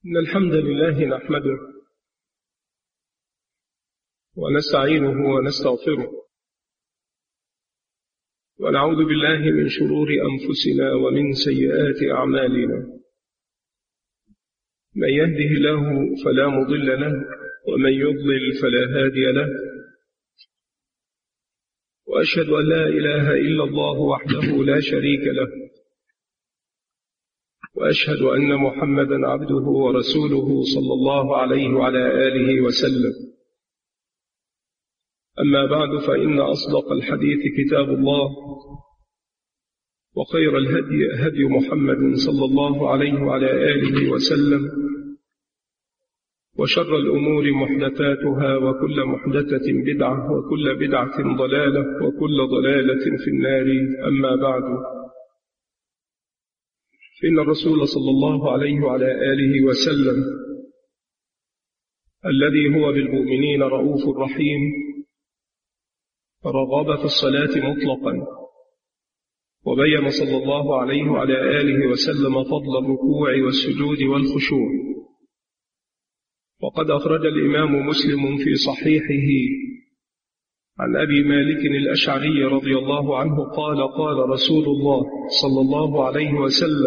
إن الحمد لله نحمده ونستعينه ونستغفره ونعوذ بالله من شرور أنفسنا ومن سيئات أعمالنا. من يهده الله فلا مضل له ومن يضلل فلا هادي له، وأشهد أن لا إله إلا الله وحده لا شريك له، وأشهد أن محمدا عبده ورسوله صلى الله عليه وعلى آله وسلم. أما بعد، فإن أصدق الحديث كتاب الله، وخير الهدي هدي محمد صلى الله عليه وعلى آله وسلم، وشر الأمور محدثاتها، وكل محدثة بدعة، وكل بدعة ضلالة، وكل ضلالة في النار. أما بعد، فإن الرسول صلى الله عليه وعلى آله وسلم الذي هو بالمؤمنين رؤوف رحيم رغب في الصلاة مطلقا، وبين صلى الله عليه وعلى آله وسلم فضل الركوع والسجود والخشوع. وقد أخرج الإمام مسلم في صحيحه عن أبي مالك الأشعري رضي الله عنه قال: قال رسول الله صلى الله عليه وسلم: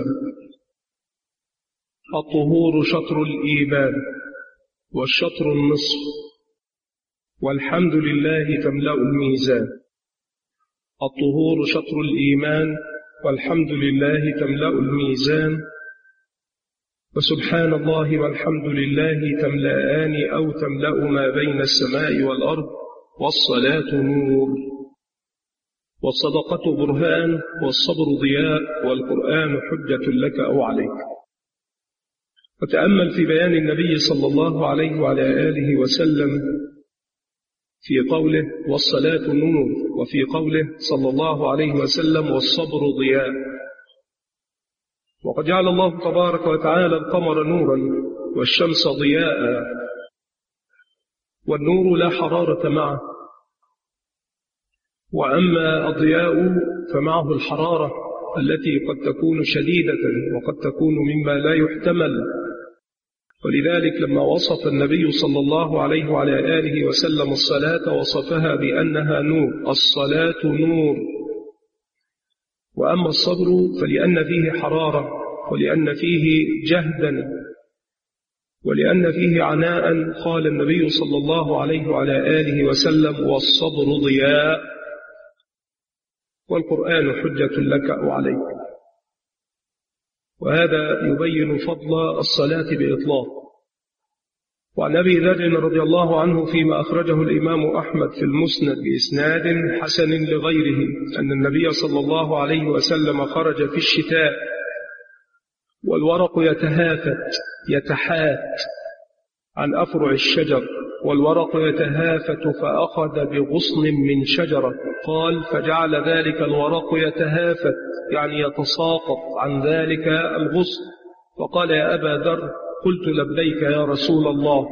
الطهور شطر الإيمان، والشطر النصف، والحمد لله تملأ الميزان. الطهور شطر الإيمان، والحمد لله تملأ الميزان، وسبحان الله والحمد لله تملأان أو تملأ ما بين السماء والأرض، والصلاة نور، والصدقة برهان، والصبر ضياء، والقرآن حجة لك أو عليك. وتأمل في بيان النبي صلى الله عليه وعلى آله وسلم في قوله والصلاة نور، وفي قوله صلى الله عليه وسلم والصبر ضياء. وقد جعل الله تبارك وتعالى القمر نورا والشمس ضياء، والنور لا حرارة معه، وأما الضياء فمعه الحرارة التي قد تكون شديدة وقد تكون مما لا يحتمل. ولذلك لما وصف النبي صلى الله عليه وعلى آله وسلم الصلاة وصفها بأنها نور. الصلاة نور. وأما الصبر فلأن فيه حرارة، ولأن فيه جهدا، ولأن فيه عناء، قال النبي صلى الله عليه وعلى آله وسلم والصبر ضياء، والقرآن حجة لك أو عليك. وهذا يبين فضل الصلاة بإطلاق. وعن أبي ذر رضي الله عنه فيما أخرجه الإمام أحمد في المسند بإسناد حسن لغيره أن النبي صلى الله عليه وسلم خرج في الشتاء والورق يتحات عن أفرع الشجر، والورق يتهافت، فأخذ بغصن من شجرة. قال: فجعل ذلك الورق يتهافت، يعني يتساقط عن ذلك الغصن. فقال: يا أبا ذر، قلت: لبيك يا رسول الله.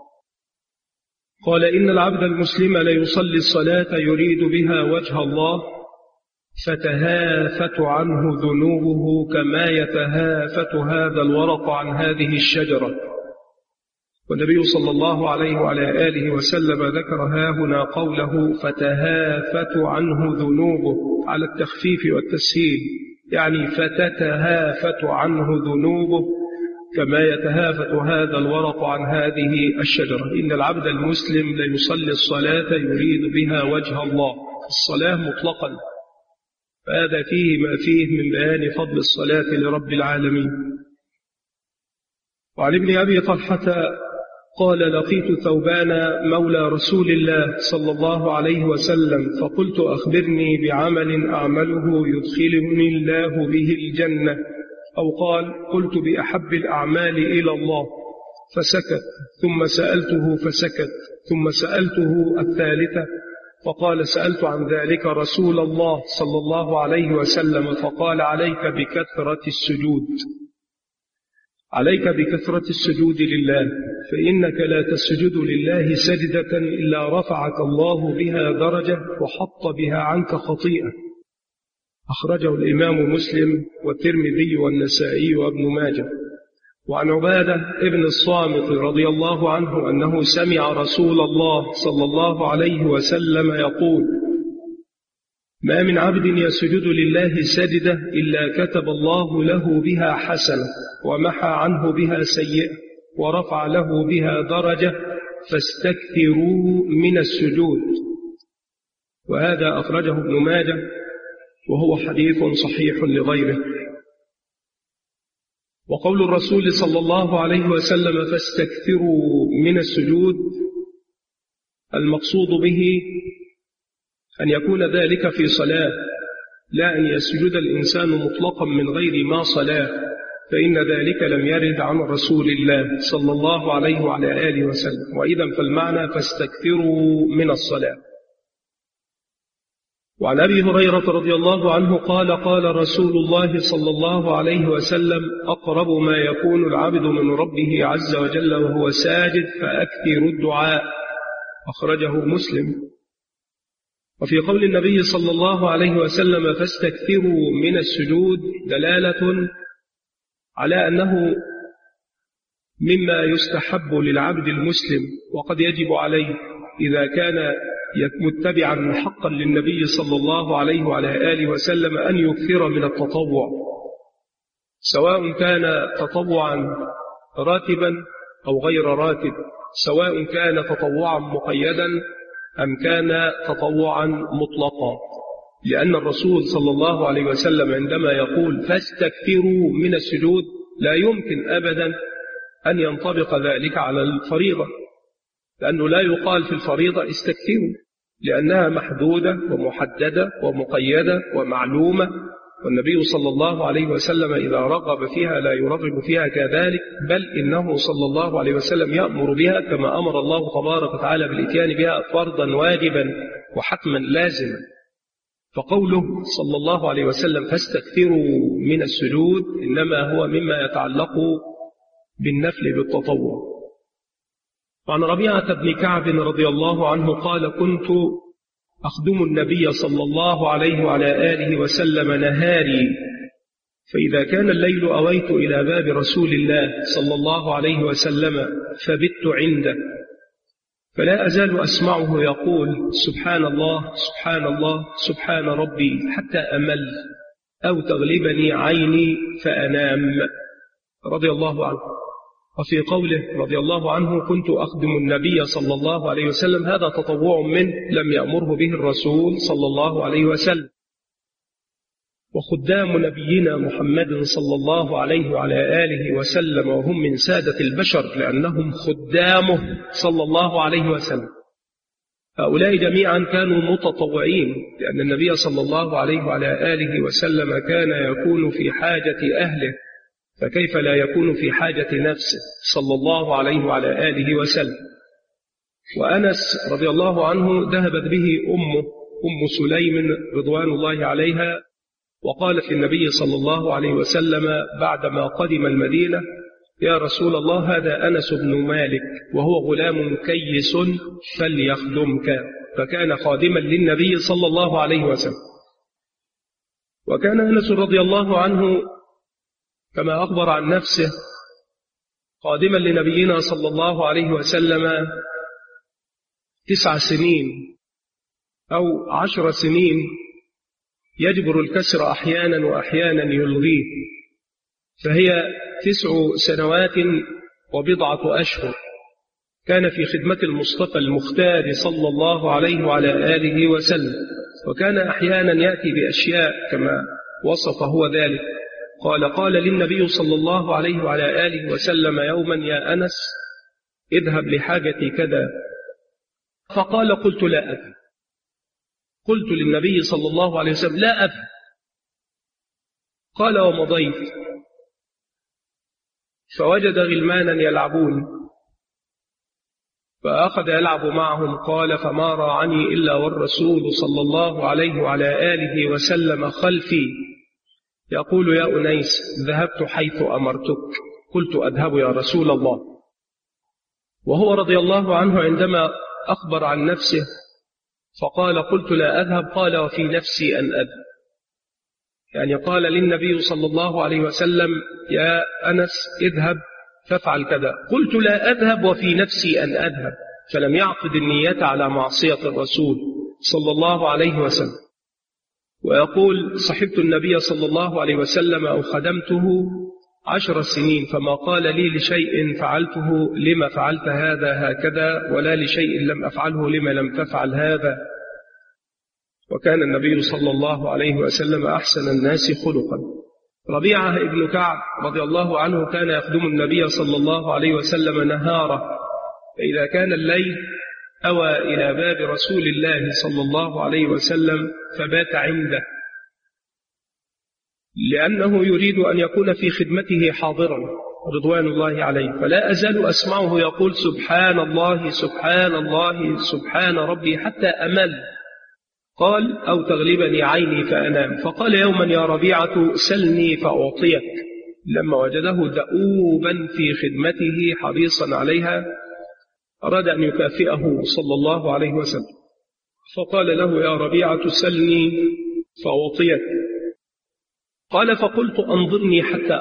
قال: إن العبد المسلم ليصلي الصلاة يريد بها وجه الله، فتهافت عنه ذنوبه كما يتهافت هذا الورق عن هذه الشجرة. والنبي صلى الله عليه وعلى آله وسلم ذكر هاهنا قوله فتهافت عنه ذنوبه على التخفيف والتسهيل، يعني فتتهافت عنه ذنوبه كما يتهافت هذا الورق عن هذه الشجرة. إن العبد المسلم ليصلي الصلاة يريد بها وجه الله. الصلاة مطلقا، فهذا فيه ما فيه من بيان فضل الصلاة لرب العالمين. وعن ابن أبي طلحة قال: لقيت ثوبان مولى رسول الله صلى الله عليه وسلم، فقلت: أخبرني بعمل أعمله يدخلني الله به الجنة. أو قال: قلت: بأحب الأعمال إلى الله. فسكت، ثم سألته فسكت، ثم سألته الثالثة، فقال: سألت عن ذلك رسول الله صلى الله عليه وسلم، فقال: عليك بكثرة السجود، عليك بكثرة السجود لله، فإنك لا تسجد لله سجدة إلا رفعك الله بها درجة وحط بها عنك خطيئة. أخرجه الإمام مسلم والترمذي والنسائي وابن ماجه. وعن عبادة ابن الصامت رضي الله عنه أنه سمع رسول الله صلى الله عليه وسلم يقول: ما من عبد يسجد لله سجدة إلا كتب الله له بها حسنة ومحى عنه بها سيئة ورفع له بها درجة، فاستكثروا من السجود. وهذا أخرجه ابن ماجه وهو حديث صحيح لغيره. وقول الرسول صلى الله عليه وسلم فاستكثروا من السجود، المقصود به أن يكون ذلك في صلاة، لا أن يسجد الإنسان مطلقا من غير ما صلاة، فإن ذلك لم يرد عن رسول الله صلى الله عليه وعلى آله وسلم. وإذا فالمعنى فاستكثروا من الصلاة. وعن أبي هريرة رضي الله عنه قال: قال رسول الله صلى الله عليه وسلم: أقرب ما يكون العبد من ربه عز وجل وهو ساجد فأكثر الدعاء. أخرجه مسلم. وفي قول النبي صلى الله عليه وسلم فاستكثروا من السجود دلالة على أنه مما يستحب للعبد المسلم، وقد يجب عليه إذا كان متبعا حقا للنبي صلى الله عليه وعلى آله وسلم أن يكثر من التطوع، سواء كان تطوعا راتبا أو غير راتب، سواء كان تطوعا مقيدا أم كان تطوعا مطلقا، لأن الرسول صلى الله عليه وسلم عندما يقول فاستكثروا من السجود لا يمكن أبدا أن ينطبق ذلك على الفريضة، لأنه لا يقال في الفريضة استكثروا، لأنها محدودة ومحددة ومقيدة ومعلومة، والنبي صلى الله عليه وسلم إذا رغب فيها لا يرغب فيها كذلك، بل إنه صلى الله عليه وسلم يأمر بها كما أمر الله تبارك وتعالى بالإتيان بها فرضا واجبا وحتما لازما. فقوله صلى الله عليه وسلم فاستكثروا من السجود إنما هو مما يتعلق بالنفل بالتطوع. وعن ربيعة بن كعب رضي الله عنه قال: كنت أخدم النبي صلى الله عليه وعلى آله وسلم نهاري، فإذا كان الليل أويت إلى باب رسول الله صلى الله عليه وسلم فبت عنده، فلا أزال أسمعه يقول سبحان الله سبحان الله سبحان ربي حتى أمل أو تغلبني عيني فأنام، رضي الله عنه. وفي قوله رضي الله عنه كنت أخدم النبي صلى الله عليه وسلم، هذا تطوع منه لم يأمره به الرسول صلى الله عليه وسلم. وخدام نبينا محمد صلى الله عليه وعلى آله وسلم وهم من سادة البشر لأنهم خدامه صلى الله عليه وسلم، هؤلاء جميعا كانوا متطوعين، لأن النبي صلى الله عليه وعلى آله وسلم كان يكون في حاجة أهله، فكيف لا يكون في حاجة نفسه صلى الله عليه وعلى آله وسلم. وأنس رضي الله عنه ذهبت به أم سليم رضوان الله عليها، وقالت للنبي صلى الله عليه وسلم بعدما قدم المدينة: يا رسول الله هذا أنس بن مالك وهو غلام كيس فليخدمك، فكان خادما للنبي صلى الله عليه وسلم. وكان أنس رضي الله عنه كما أخبر عن نفسه قادما لنبينا صلى الله عليه وسلم 9 سنين أو 10 سنين، يجبر الكسر أحيانا وأحيانا يلغيه، فهي 9 سنوات وبضعة أشهر كان في خدمة المصطفى المختار صلى الله عليه وعلى آله وسلم. وكان أحيانا يأتي بأشياء كما وصف هو ذلك، قال للنبي صلى الله عليه وعلى آله وسلم يوما: يا أنس اذهب لحاجتي كذا، فقال: قلت لا أذهب. قلت للنبي صلى الله عليه وسلم: لا أذهب. قال: ومضيت فوجد غلمانا يلعبون فأخذ يلعب معهم، قال: فما راعني إلا والرسول صلى الله عليه وعلى آله وسلم خلفي يقول: يا أنيس ذهبت حيث أمرتك. قلت: أذهب يا رسول الله. وهو رضي الله عنه عندما أخبر عن نفسه فقال: قلت لا أذهب، قال: وفي نفسي أن أذهب، يعني قال للنبي صلى الله عليه وسلم: يا أنس اذهب فافعل كذا. قلت لا أذهب وفي نفسي أن أذهب، فلم يعقد النية على معصية الرسول صلى الله عليه وسلم. ويقول صحبت النبي صلى الله عليه وسلم أو خدمته 10 سنين، فما قال لي لشيء فعلته لما فعلت هذا هكذا، ولا لشيء لم أفعله لما لم تفعل هذا. وكان النبي صلى الله عليه وسلم أحسن الناس خلقا. ربيعة ابن كعب رضي الله عنه كان يخدم النبي صلى الله عليه وسلم نهارا، فإذا كان الليل أوى إلى باب رسول الله صلى الله عليه وسلم فبات عنده، لأنه يريد أن يكون في خدمته حاضرا رضوان الله عليه. فلا أزال أسمعه يقول سبحان الله سبحان الله سبحان ربي حتى أمل. قال أو تغلبني عيني فأنام. فقال يوما يا ربيعة سلني فأعطيك، لما وجده دؤوبا في خدمته حريصا عليها أراد أن يكافئه صلى الله عليه وسلم، فقال له يا ربيعة سلني فأعطيك. قال فقلت أنظرني حتى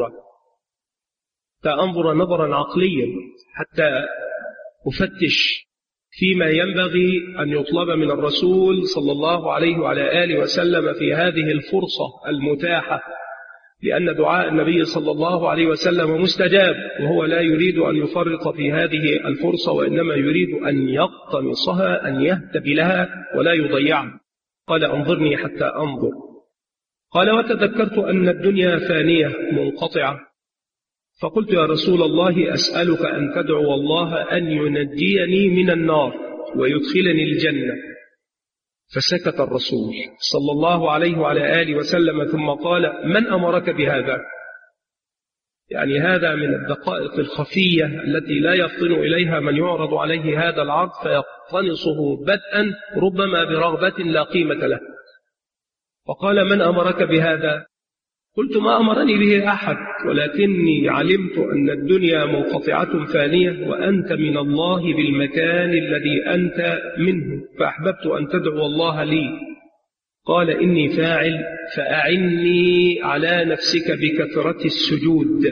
أنظر نظرا عقليا حتى أفتش فيما ينبغي أن يطلب من الرسول صلى الله عليه وعلى آله وسلم في هذه الفرصة المتاحة، لأن دعاء النبي صلى الله عليه وسلم مستجاب، وهو لا يريد أن يفرط في هذه الفرصة، وإنما يريد أن يقتنصها، أن يهتدي لها ولا يضيعها. قال أنظرني حتى أنظر. قال وتذكرت أن الدنيا فانية منقطعة، فقلت يا رسول الله أسألك أن تدعو الله أن ينجيني من النار ويدخلني الجنة. فسكت الرسول صلى الله عليه وعلى آله وسلم ثم قال من أمرك بهذا؟ يعني هذا من الدقائق الخفية التي لا يفطن إليها من يعرض عليه هذا العرض فيقتنصه بدءا ربما برغبة لا قيمة له. فقال من أمرك بهذا؟ قلت ما أمرني به أحد، ولكني علمت أن الدنيا منقطعة فانية وأنت من الله بالمكان الذي أنت منه، فأحببت أن تدعو الله لي. قال إني فاعل، فأعني على نفسك بكثرة السجود.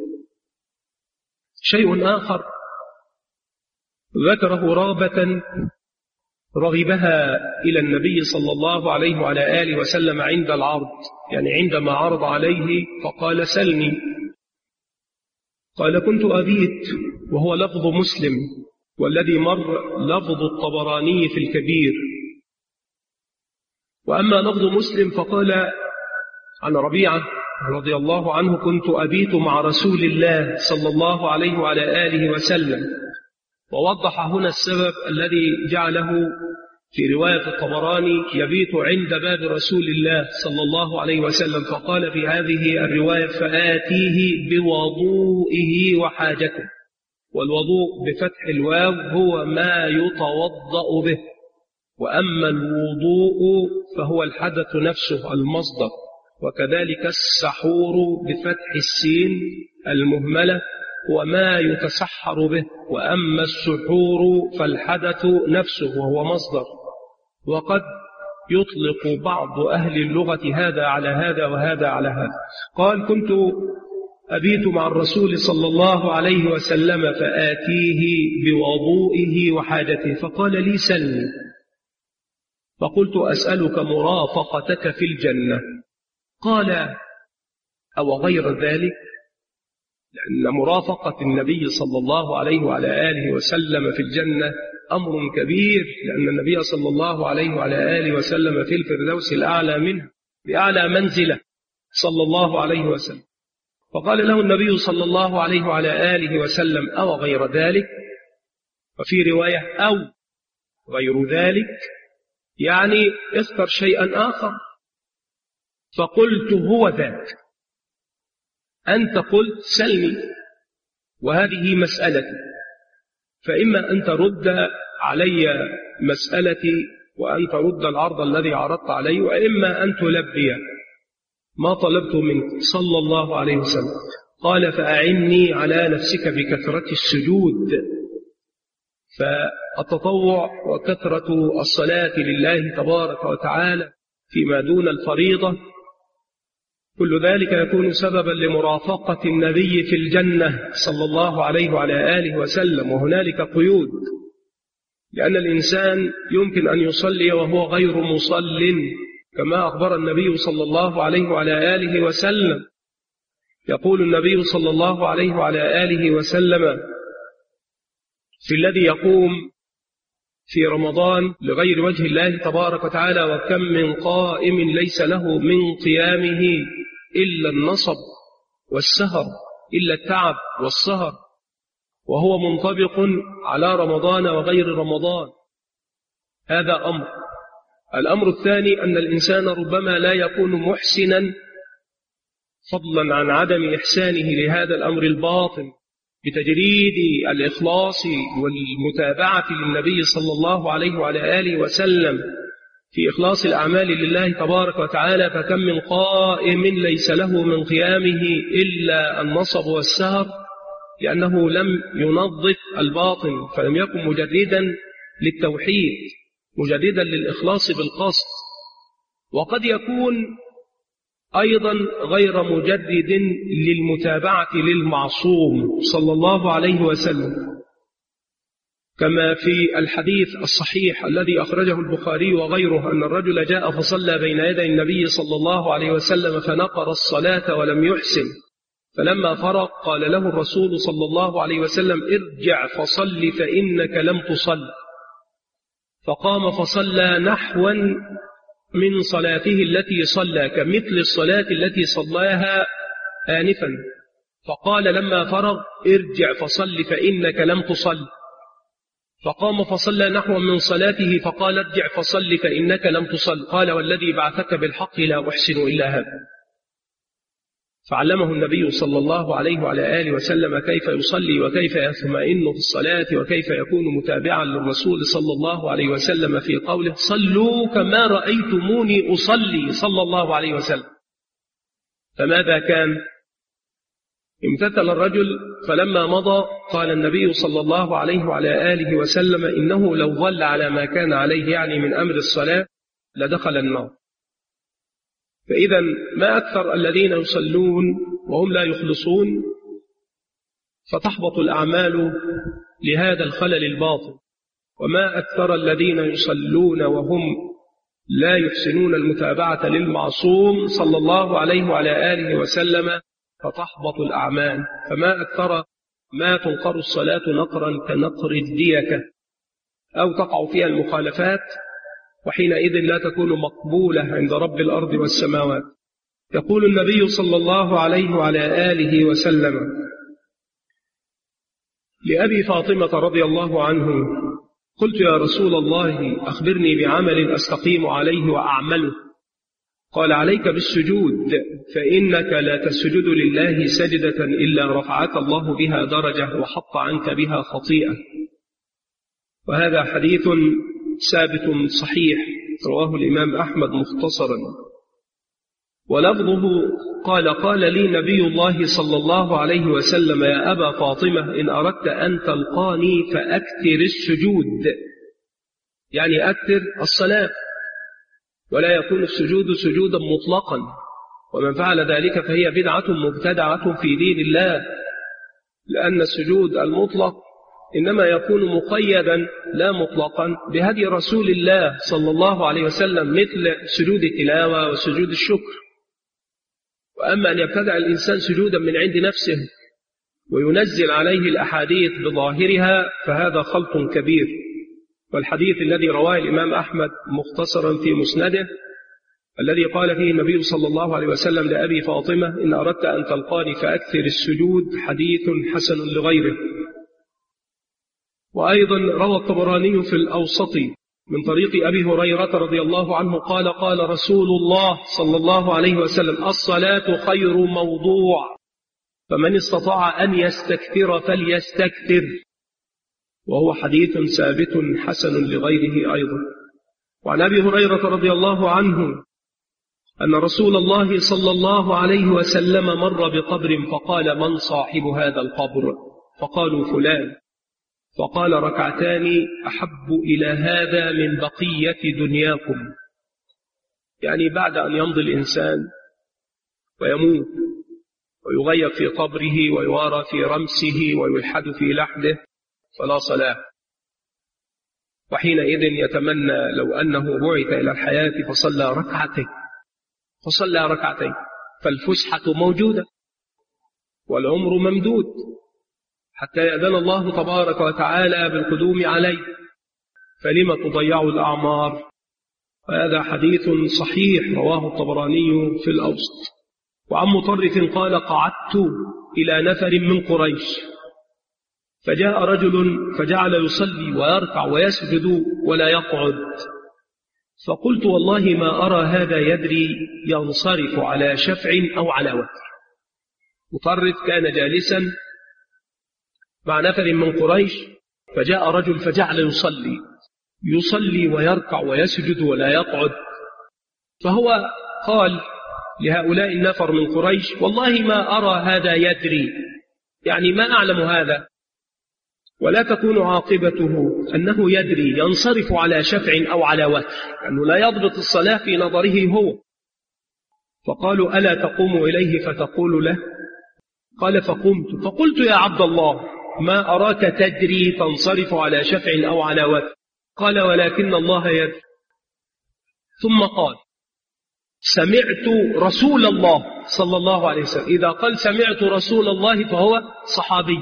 شيء آخر ذكره رغبة رغبها إلى النبي صلى الله عليه وعلى آله وسلم عند العرض، يعني عندما عرض عليه فقال سلني. قال كنت أبيت، وهو لفظ مسلم، والذي مر لفظ الطبراني في الكبير. وأما لفظ مسلم فقال عن ربيعة رضي الله عنه كنت أبيت مع رسول الله صلى الله عليه وعلى آله وسلم. ووضح هنا السبب الذي جعله في رواية الطبراني يبيت عند باب رسول الله صلى الله عليه وسلم، فقال في هذه الرواية فآتيه بوضوئه وحاجته. والوضوء بفتح الواو هو ما يتوضأ به، وأما الوضوء فهو الحدث نفسه المصدر. وكذلك السحور بفتح السين المهملة وما يتسحر به، وأما السحور فالحدث نفسه وهو مصدر. وقد يطلق بعض أهل اللغة هذا على هذا وهذا على هذا. قال كنت أبيت مع الرسول صلى الله عليه وسلم فآتيه بوضوئه وحاجته، فقال لي سلني. فقلت أسألك مرافقتك في الجنة. قال أو غير ذلك، لأن مرافقة النبي صلى الله عليه وعلى آله وسلم في الجنة أمر كبير، لأن النبي صلى الله عليه وعلى آله وسلم في الفردوس الأعلى منه بأعلى منزلة صلى الله عليه وسلم. فقال له النبي صلى الله عليه وعلى آله وسلم أو غير ذلك، وفي رواية أو غير ذلك، يعني اختر شيئا آخر. فقلت هو ذاك، أنت قلت سلني وهذه مسألتي، فإما أن ترد علي مسألتي وأن ترد العرض الذي عرضت عليه، وإما أن تلبي ما طلبت منك صلى الله عليه وسلم. قال فأعني على نفسك بكثرة السجود. فالتطوع وكثرة الصلاة لله تبارك وتعالى فيما دون الفريضة كل ذلك يكون سببا لمرافقة النبي في الجنة صلى الله عليه وعلى آله وسلم. وهنالك قيود، لأن الإنسان يمكن أن يصلي وهو غير مصل، كما أخبر النبي صلى الله عليه وعلى آله وسلم. يقول النبي صلى الله عليه وعلى آله وسلم في الذي يقوم في رمضان لغير وجه الله تبارك وتعالى: وكم من قائم ليس له من قيامه إلا النصب والسهر، إلا التعب والسهر، وهو منطبق على رمضان وغير رمضان. هذا أمر. الأمر الثاني أن الإنسان ربما لا يكون محسنا، فضلا عن عدم إحسانه لهذا الأمر الباطن، بتجريد الإخلاص والمتابعة للنبي صلى الله عليه وعلى آله وسلم في إخلاص الأعمال لله تبارك وتعالى. فكم من قائم ليس له من قيامه إلا النصب والسهر، لأنه لم ينظف الباطن، فلم يكن مجردا للتوحيد، مجردا للإخلاص بالقصد. وقد يكون أيضا غير مجرد للمتابعة للمعصوم صلى الله عليه وسلم، كما في الحديث الصحيح الذي أخرجه البخاري وغيره أن الرجل جاء فصلى بين يدي النبي صلى الله عليه وسلم فنقر الصلاة ولم يحسن، فلما فرغ قال له الرسول صلى الله عليه وسلم: ارجع فصل فإنك لم تصل. فقام فصلى نحوا من صلاته التي صلى، كمثل الصلاة التي صلاها آنفا. فقال لما فرغ: ارجع فصل فإنك لم تصل. فقام فصلى نحو من صلاته فقال: ارجع فصل فإنك لم تصل. قال: والذي بعثك بالحق لا أحسن إلا هذا. فعلمه النبي صلى الله عليه وعلى آله وسلم كيف يصلي وكيف يطمئن في الصلاة وكيف يكون متابعا للرسول صلى الله عليه وسلم في قوله: صلوا كما رأيتموني أصلي صلى الله عليه وسلم. فماذا كان؟ امتثل الرجل، فلما مضى قال النبي صلى الله عليه وعلى آله وسلم: إنه لو ظل على ما كان عليه، يعني من أمر الصلاة، لدخل النار. فإذا ما أكثر الذين يصلون وهم لا يخلصون، فتحبط الأعمال لهذا الخلل الباطن. وما أكثر الذين يصلون وهم لا يحسنون المتابعة للمعصوم صلى الله عليه وعلى آله وسلم، فتحبط الأعمال. فما أكثر ما تنقر الصلاة نقرا كنقر الديكة، أو تقع فيها المخالفات، وحينئذ لا تكون مقبولة عند رب الأرض والسماوات. يقول النبي صلى الله عليه وعلى آله وسلم لأبي فاطمة رضي الله عنه: قلت يا رسول الله أخبرني بعمل أستقيم عليه وأعمله. قال: عليك بالسجود، فإنك لا تسجد لله سجدة إلا رفعك الله بها درجة وحط عنك بها خطيئة. وهذا حديث ثابت صحيح رواه الإمام أحمد مختصرا. ولفظه قال: قال لي نبي الله صلى الله عليه وسلم: يا أبا فاطمة، إن أردت أن تلقاني فأكثر السجود، يعني أكثر الصلاة، ولا يكون السجود سجودا مطلقا، ومن فعل ذلك فهي بدعة مبتدعة في دين الله، لأن السجود المطلق إنما يكون مقيدا لا مطلقا بهدي رسول الله صلى الله عليه وسلم، مثل سجود التلاوة وسجود الشكر. وأما أن يبتدع الإنسان سجودا من عند نفسه وينزل عليه الأحاديث بظاهرها، فهذا خلط كبير. والحديث الذي رواه الإمام أحمد مختصرا في مسنده الذي قال فيه النبي صلى الله عليه وسلم لأبي فاطمة: إن أردت أن تلقاني فأكثر السجود، حديث حسن لغيره. وأيضا روى الطبراني في الأوسط من طريق أبي هريرة رضي الله عنه قال: قال رسول الله صلى الله عليه وسلم: الصلاة خير موضوع، فمن استطاع أن يستكثر فليستكثر. وهو حديث ثابت حسن لغيره أيضا. وعن أبي هريرة رضي الله عنه أن رسول الله صلى الله عليه وسلم مر بقبر فقال: من صاحب هذا القبر؟ فقالوا: فلان. فقال: ركعتان أحب إلى هذا من بقية دنياكم. يعني بعد أن يمضي الإنسان ويموت ويغيب في قبره ويوارى في رمسه ويلحد في لحده فلا صلاة. وحينئذ يتمنى لو أنه بعث إلى الحياة فصلى ركعتين فالفسحة موجودة والعمر ممدود حتى يأذن الله تبارك وتعالى بالقدوم عليه، فلم تضيع الأعمار؟ وهذا حديث صحيح رواه الطبراني في الأوسط. وعن مطرف قال: قعدت إلى نفر من قريش فجاء رجل فجعل يصلي ويركع ويسجد ولا يقعد، فقلت: والله ما أرى هذا يدري ينصرف على شفع أو على وتر. مطرف كان جالسا مع نفر من قريش فجاء رجل فجعل يصلي ويركع ويسجد ولا يقعد، فهو قال لهؤلاء النفر من قريش: والله ما أرى هذا يدري، يعني ما أعلم هذا، ولا تكون عاقبته أنه يدري ينصرف على شفع أو على وتر، أنه لا يضبط الصلاة في نظره هو. فقالوا: ألا تقوم إليه فتقول له؟ قال: فقمت فقلت: يا عبد الله، ما أراك تدري تنصرف على شفع أو على وتر. قال: ولكن الله يدري. ثم قال: سمعت رسول الله صلى الله عليه وسلم. إذا قال سمعت رسول الله فهو صحابي،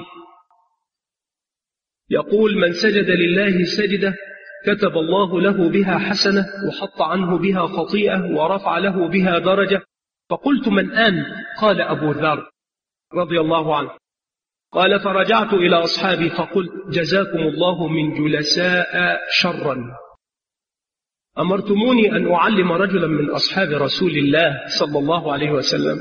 يقول: من سجد لله سجدة كتب الله له بها حسنة وحط عنه بها خطيئة ورفع له بها درجة. فقلت: من أنت؟ قال: أبو ذر رضي الله عنه. قال: فرجعت إلى أصحابي فقلت: جزاكم الله من جلساء شرا، أمرتموني أن أعلم رجلا من أصحاب رسول الله صلى الله عليه وسلم.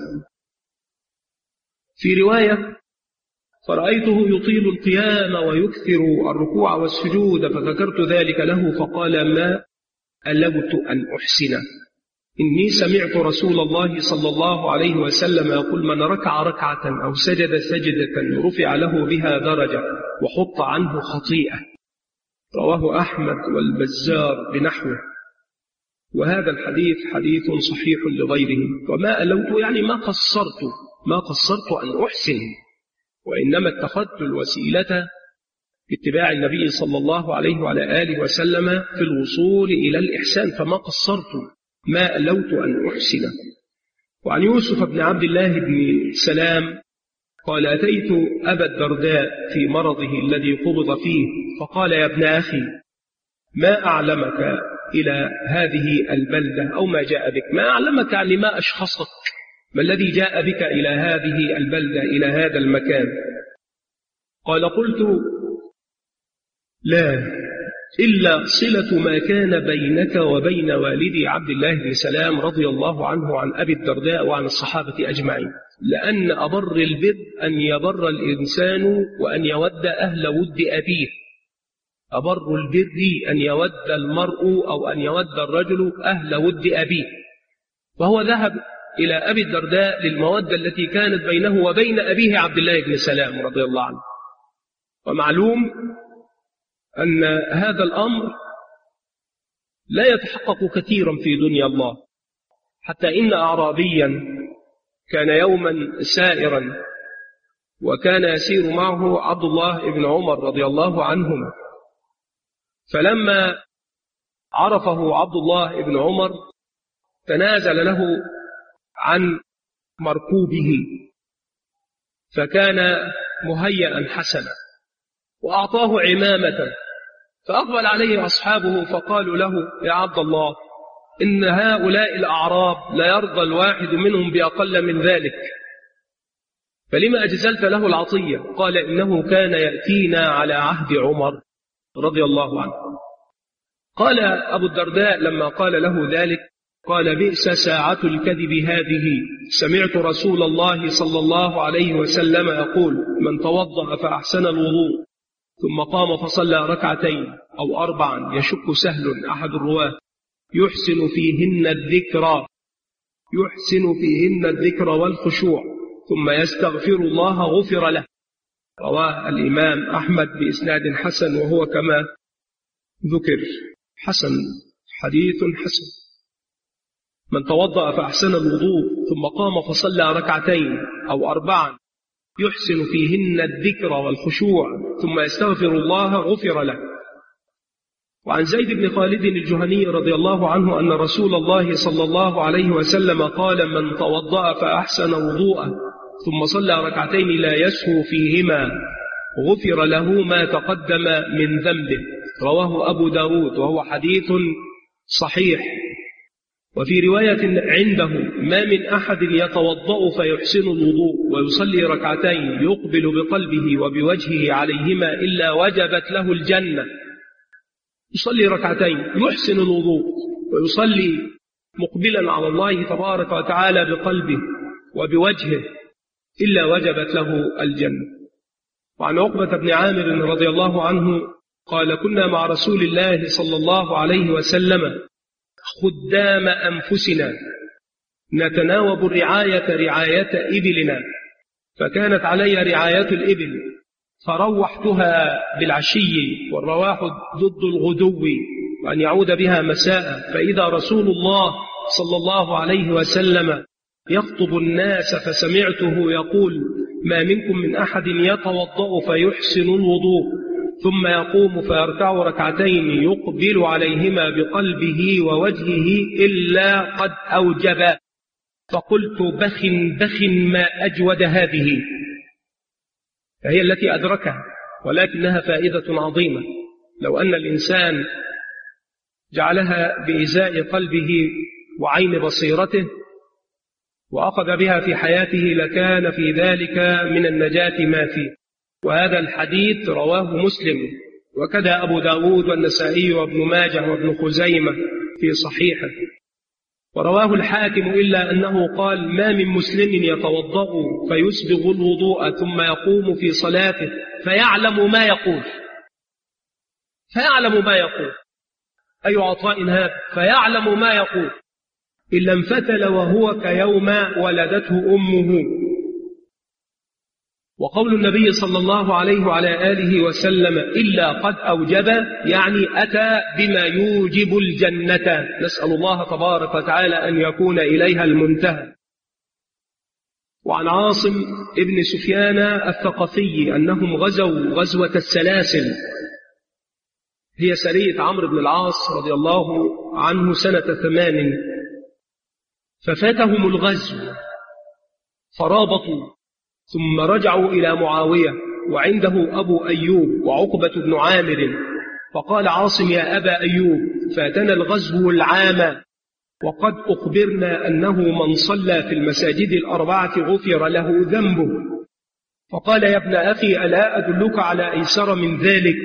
في رواية: فرأيته يطيل القيام ويكثر الركوع والسجود، فذكرت ذلك له فقال: ما ألوت أن أحسن، إني سمعت رسول الله صلى الله عليه وسلم يقول: من ركع ركعة أو سجد سجدة رفع له بها درجة وحط عنه خطيئة. رواه أحمد والبزار بنحوه. وهذا الحديث حديث صحيح لغيره. وما ألوت يعني ما قصرت أن أحسن، وإنما اتخذت الوسيلة باتباع النبي صلى الله عليه وعلى آله وسلم في الوصول إلى الإحسان، فما قصرت، ما ألوت أن أحسن. وعن يوسف بن عبد الله بن سلام قال: أتيت أبا الدرداء في مرضه الذي قبض فيه فقال: يا ابن أخي، ما أعلمك إلى هذه البلدة، أو ما جاء بك، ما أعلمك يعني ما أشخصك، ما الذي جاء بك إلى هذه البلدة، إلى هذا المكان؟ قال: قلت: لا، إلا صلة ما كان بينك وبين والدي عبد الله بن سلام رضي الله عنه عن أبي الدرداء وعن الصحابة أجمعين، لأن أبر البر أن يبر الإنسان وأن يود أهل ود أبيه. أبر البر أن يود المرء أو أن يود الرجل أهل ود أبيه. وهو ذهب إلى أبي الدرداء للمودة التي كانت بينه وبين أبيه عبد الله بن سلام رضي الله عنه. ومعلوم أن هذا الأمر لا يتحقق كثيرا في دنيا الله، حتى إن أعرابيا كان يوما سائرا وكان يسير معه عبد الله بن عمر رضي الله عنهما، فلما عرفه عبد الله بن عمر تنازل له عن مركوبه، فكان مهيئا حسنا وأعطاه عمامة، فأقبل عليه أصحابه فقالوا له: يا عبد الله، إن هؤلاء الأعراب لا يرضى الواحد منهم بأقل من ذلك، فلما أجزلت له العطية؟ قال: إنه كان يأتينا على عهد عمر رضي الله عنه. قال أبو الدرداء لما قال له ذلك: قال: بئس ساعة الكذب هذه، سمعت رسول الله صلى الله عليه وسلم يقول: من توضأ فأحسن الوضوء ثم قام فصلى ركعتين أو 4 يشك سهل أحد الرواة يحسن فيهن الذكر والخشوع ثم يستغفر الله غفر له. رواه الإمام أحمد بإسناد حسن، وهو كما ذكر حسن، حديث حسن. من توضأ فأحسن الوضوء ثم قام فصلى ركعتين أو 4 يحسن فيهن الذكر والخشوع ثم يستغفر الله غفر له. وعن زيد بن خالد الجهني رضي الله عنه أن رسول الله صلى الله عليه وسلم قال: من توضأ فأحسن وضوءه ثم صلى ركعتين لا يسهو فيهما غفر له ما تقدم من ذنبه. رواه أبو داود وهو حديث صحيح. وفي رواية عنده: ما من أحد يتوضأ فيحسن الوضوء ويصلي ركعتين يقبل بقلبه وبوجهه عليهما إلا وجبت له الجنة. يصلي ركعتين يحسن الوضوء ويصلي مقبلا على الله تبارك وتعالى بقلبه وبوجهه إلا وجبت له الجنة. وعن عقبة بن عامر رضي الله عنه قال: كنا مع رسول الله صلى الله عليه وسلم خدام أنفسنا نتناوب الرعاية رعاية إبلنا، فكانت علي رعاية الإبل فروحتها بالعشي، والرواح ضد الغدو، وأن يعود بها مساء، فإذا رسول الله صلى الله عليه وسلم يخطب الناس فسمعته يقول: ما منكم من أحد يتوضأ فيحسن الوضوء ثم يقوم فيركع ركعتين يقبل عليهما بقلبه ووجهه إلا قد أوجب. فقلت: بخ بخ ما أجود هذه. فهي التي أدركها، ولكنها فائدة عظيمة. لو أن الإنسان جعلها بإزاء قلبه وعين بصيرته وأخذ بها في حياته لكان في ذلك من النجاة ما فيه. وهذا الحديث رواه مسلم وكذا أبو داود والنسائي وابن ماجه وابن خزيمة في صحيحه. ورواه الحاكم إلا أنه قال: ما من مسلم يتوضأ فيسبغ الوضوء ثم يقوم في صلاته فيعلم ما يقول. فيعلم ما يقول، أي عطاء هذا؟ فيعلم ما يقول إلا انفتل وهو كيوم ولدته أمه. وقول النبي صلى الله عليه وعلى آله وسلم إلا قد أوجب، يعني أتى بما يوجب الجنة. نسأل الله تبارك وتعالى أن يكون إليها المنتهى. وعن عاصم ابن سفيان الثقفي أنهم غزوا غزوة السلاسل، هي سرية عمرو بن العاص رضي الله عنه سنة 8، ففاتهم الغزو فرابطوا، ثم رجعوا إلى معاوية وعنده أبو أيوب وعقبة بن عامر، فقال عاصم: يا أبا أيوب، فاتنا الغزو العام وقد أخبرنا أنه من صلى في المساجد الأربعة غفر له ذنبه. فقال: يا ابن أخي، ألا أدلك على أيسر من ذلك؟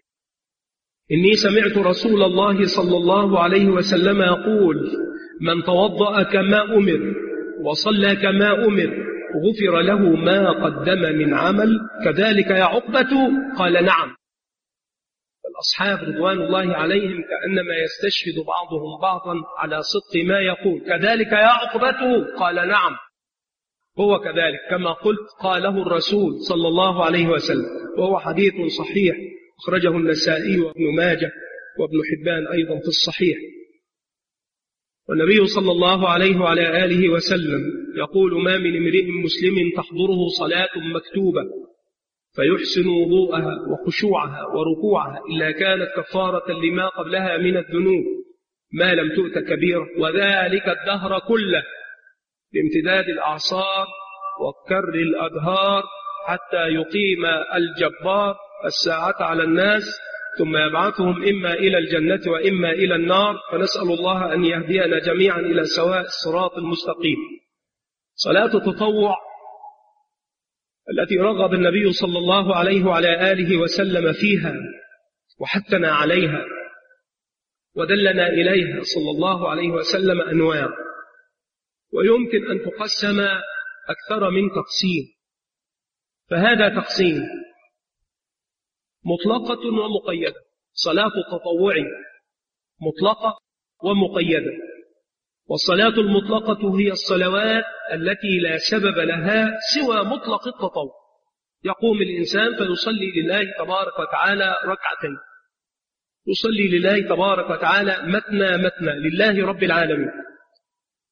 إني سمعت رسول الله صلى الله عليه وسلم يقول: من توضأ كما أمر وصلى كما أمر غفر له ما قدم من عمل، كذلك يا عقبة؟ قال: نعم. الأصحاب رضوان الله عليهم كأنما يستشهد بعضهم بعضا على صدق ما يقول. كذلك يا عقبة؟ قال: نعم، هو كذلك كما قلت قاله الرسول صلى الله عليه وسلم، وهو حديث صحيح أخرجه النسائي وابن ماجه وابن حبان أيضا في الصحيح. والنبي صلى الله عليه وعلى آله وسلم يقول: ما من امرئ مسلم تحضره صلاة مكتوبة فيحسن وضوءها وخشوعها وركوعها إلا كانت كفارة لما قبلها من الذنوب ما لم تؤت كبيرة، وذلك الدهر كله بامتداد الأعصار وكر الأدهار حتى يقيم الجبار الساعة على الناس ثم يبعثهم إما إلى الجنة وإما إلى النار. فنسأل الله أن يهدينا جميعا إلى سواء الصراط المستقيم. صلاة التطوع التي رغب النبي صلى الله عليه وعلى آله وسلم فيها وحثنا عليها ودلنا إليها صلى الله عليه وسلم أنواع، ويمكن أن تقسم أكثر من تقسيم. فهذا تقسيم: مطلقة ومقيدة. صلاة التطوع مطلقة ومقيدة. والصلاة المطلقة هي الصلوات التي لا سبب لها سوى مطلق التطوع. يقوم الإنسان فيصلي لله تبارك وتعالى ركعتين، يصلي لله تبارك وتعالى مثنى مثنى لله رب العالمين،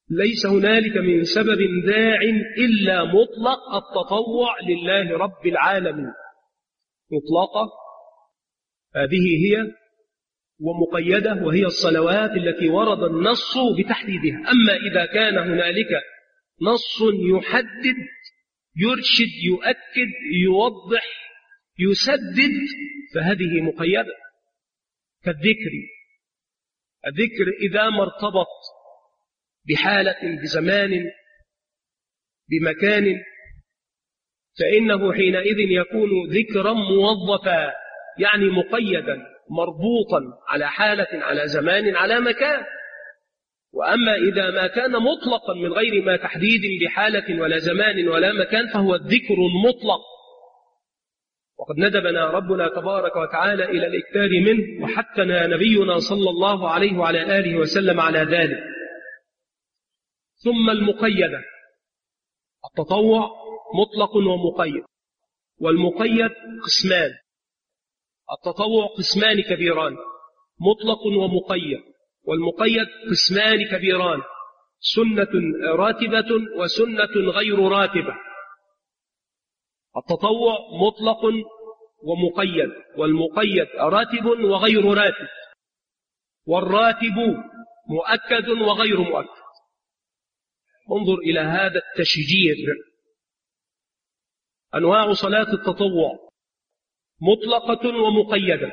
ليس هنالك من سبب داع إلا مطلق التطوع لله رب العالمين. مطلقة هذه هي، ومقيدة وهي الصلوات التي ورد النص بتحديدها. أما إذا كان هنالك نص يحدد يرشد يؤكد يوضح يسدد فهذه مقيدة، كالذكر. الذكر إذا ما ارتبط بحالة بزمان بمكان فإنه حينئذ يكون ذكرا موظفا، يعني مقيدا مربوطا على حالة على زمان على مكان. وأما إذا ما كان مطلقا من غير ما تحديد بحالة ولا زمان ولا مكان فهو الذكر المطلق. وقد ندبنا ربنا تبارك وتعالى إلى الإكثار منه، وحثنا نبينا صلى الله عليه وعلى آله وسلم على ذلك. ثم المقيدة، التطوع مطلق ومقيد، والمقيد قسمان. التطوع قسمان كبيران، مطلق ومقيد، والمقيد قسمان كبيران، سنة راتبة وسنة غير راتبة. التطوع مطلق ومقيد، والمقيد راتب وغير راتب، والراتب مؤكد وغير مؤكد. انظر إلى هذا التشجير. أنواع صلاة التطوع مطلقة ومقيدة.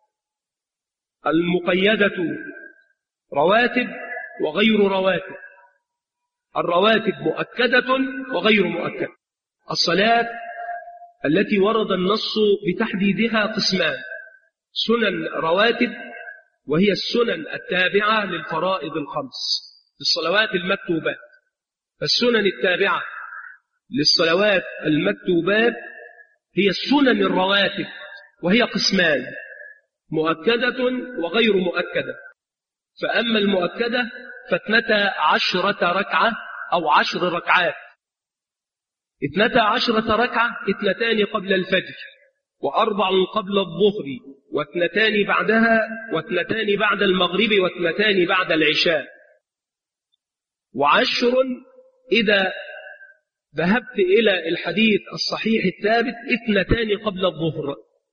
المقيدة رواتب وغير رواتب، الرواتب مؤكدة وغير مؤكدة. الصلاة التي ورد النص بتحديدها قسمان: سنن رواتب، وهي السنن التابعة للفرائض الخمس للصلوات المكتوبات. فالسنن التابعة للصلوات المكتوبات هي السنن الرواتب، وهي قسمان: مؤكدة وغير مؤكدة. فأما المؤكدة ف12 ركعة أو 10 ركعات. 12 ركعة: 2 قبل الفجر، و4 قبل الظهر، و2 بعدها، و2 بعد المغرب، و2 بعد العشاء. و10 إذا ذهبت إلى الحديث الصحيح الثابت 2 قبل الظهر.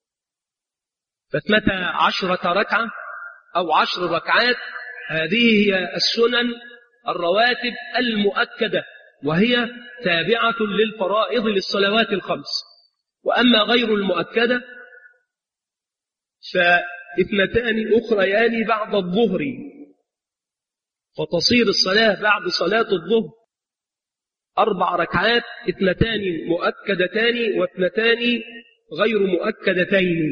ف12 ركعة أو 10 ركعات هذه هي السنن الرواتب المؤكدة، وهي تابعة للفرائض للصلوات الخمس. وأما غير المؤكدة ف2 أخريان بعد الظهر، فتصير الصلاة بعد صلاة الظهر 4 ركعات: 2 مؤكدتان و2 غير مؤكدتين،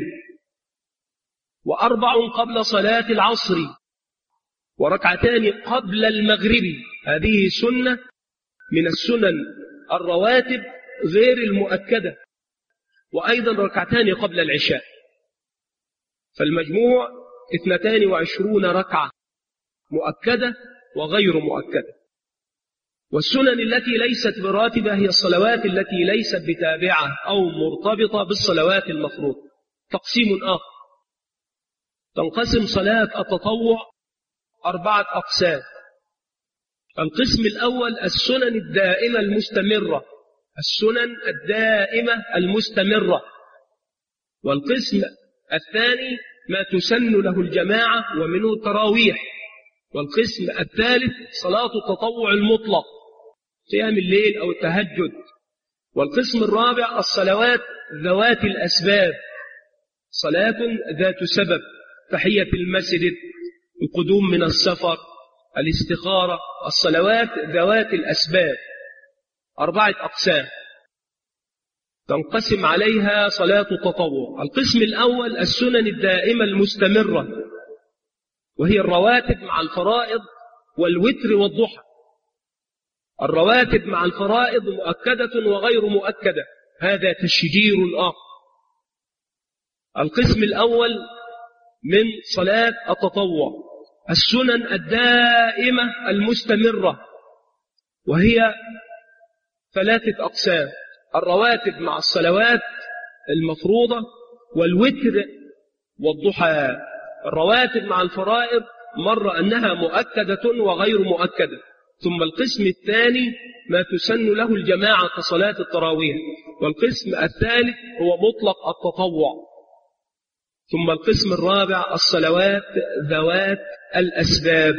و4 قبل صلاة العصر، وركعتان قبل المغرب. هذه سنة من السنن الرواتب غير المؤكدة، وأيضا ركعتان قبل العشاء. فالمجموع 22 ركعة مؤكدة وغير مؤكدة. والسنن التي ليست براتبة هي الصلوات التي ليست بتابعة أو مرتبطة بالصلوات المفروضة. تقسيم آخر: تنقسم صلاة التطوع 4 أقسام. القسم الأول السنن الدائمة المستمرة، السنن الدائمة المستمرة. والقسم الثاني ما تسن له الجماعة ومنه التراويح. والقسم الثالث صلاة التطوع المطلق، قيام الليل أو التهجد. والقسم الرابع الصلوات ذوات الأسباب، صلاة ذات سبب: تحية المسجد، القدوم من السفر، الاستخارة. الصلوات ذوات الأسباب 4 أقسام تنقسم عليها صلاة التطوع. القسم الأول السنن الدائمة المستمرة، وهي الرواتب مع الفرائض والوتر والضحى. الرواتب مع الفرائض مؤكدة وغير مؤكدة، هذا تشجير آخر. القسم الأول من صلاة التطوع السنن الدائمة المستمرة، وهي 3 أقسام: الرواتب مع الصلوات المفروضة، والوتر والضحى. الرواتب مع الفرائض مر أنها مؤكدة وغير مؤكدة، ثم القسم الثاني ما تسن له الجماعة كصلاة التراويح، والقسم الثالث هو مطلق التطوع، ثم القسم الرابع الصلوات ذوات الأسباب.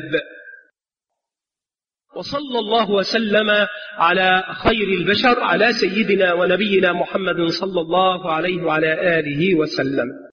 وصلى الله وسلم على خير البشر، على سيدنا ونبينا محمد صلى الله عليه وعلى آله وسلم.